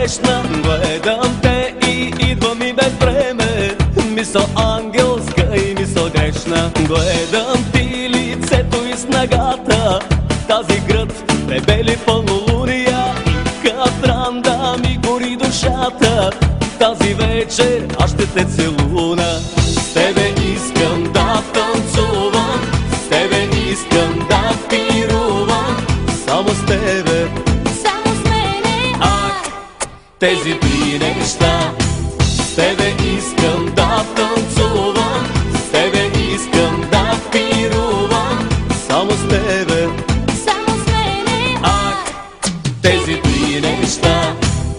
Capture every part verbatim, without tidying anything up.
срещна. Гледам те и идва ми без време мисъл ангелска и мисъл грешна. Гледам ти лицето и снагата, тази град дебели пълнолуния и катран да ми гори душата. Тази вечер аз ще те целуна. С тебе искам да танцувам, с тебе искам да пирувам. Само с тебе, само с мене. ах, тези три неща. С тебе искам да танцувам, с тебе искам да пирувам. Само с тебе, Само с мене. ах, тези три неща.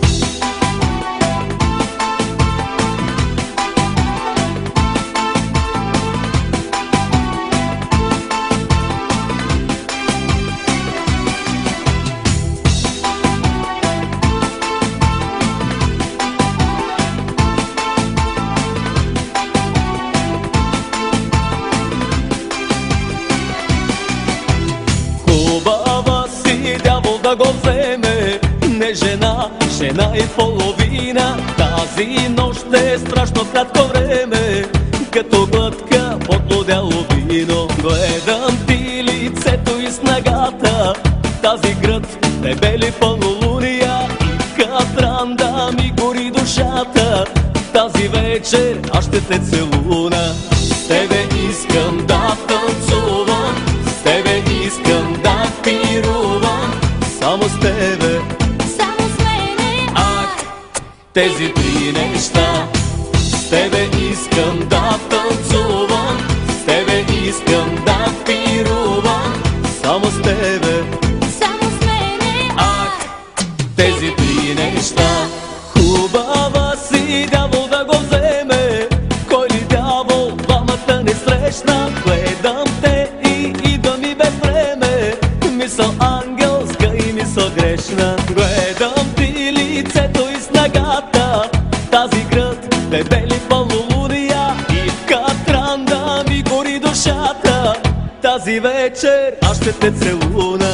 Хубава си, дявол да го вземе, не жена, жена и половина. Тази нощ е страшно кратко време, като глътка подлудяло вино. Гледам ти лицето и снагата, тази град дебели пълнолуния и катран да ми гори душата. Тази вечер аз ще те целуна. С тебе искам да танцувам, с тебе искам да пирувам. Само с тебе, Само с мене. ах, тези три неща. С тебе искам да танцувам, с тебе искам да пирувам. Само с тебе, Само с мене. ах, тези три неща. Хубава си, дявол да го вземе, кой ли дявол двамата не срещна. Гледам те и идва ми без време мисъл ангелска и мисъл грешна. Гледам ти лицето и снагата, тази град дебели пълнолуния и катран да ми гори душата. Тази вечер аз ще те целуна.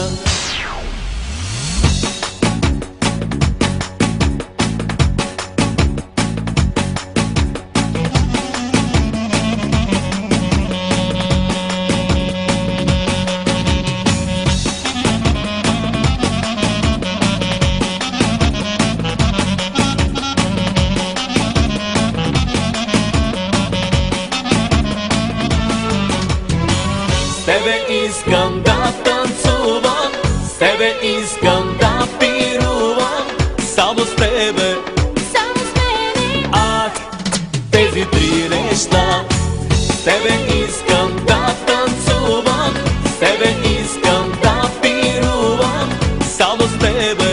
С тебе искам да танцувам, с тебе искам да пирувам. Само с тебе, Само с мене. ах, тези три неща. С тебе искам да танцувам, с тебе искам да пирувам. Само с тебе,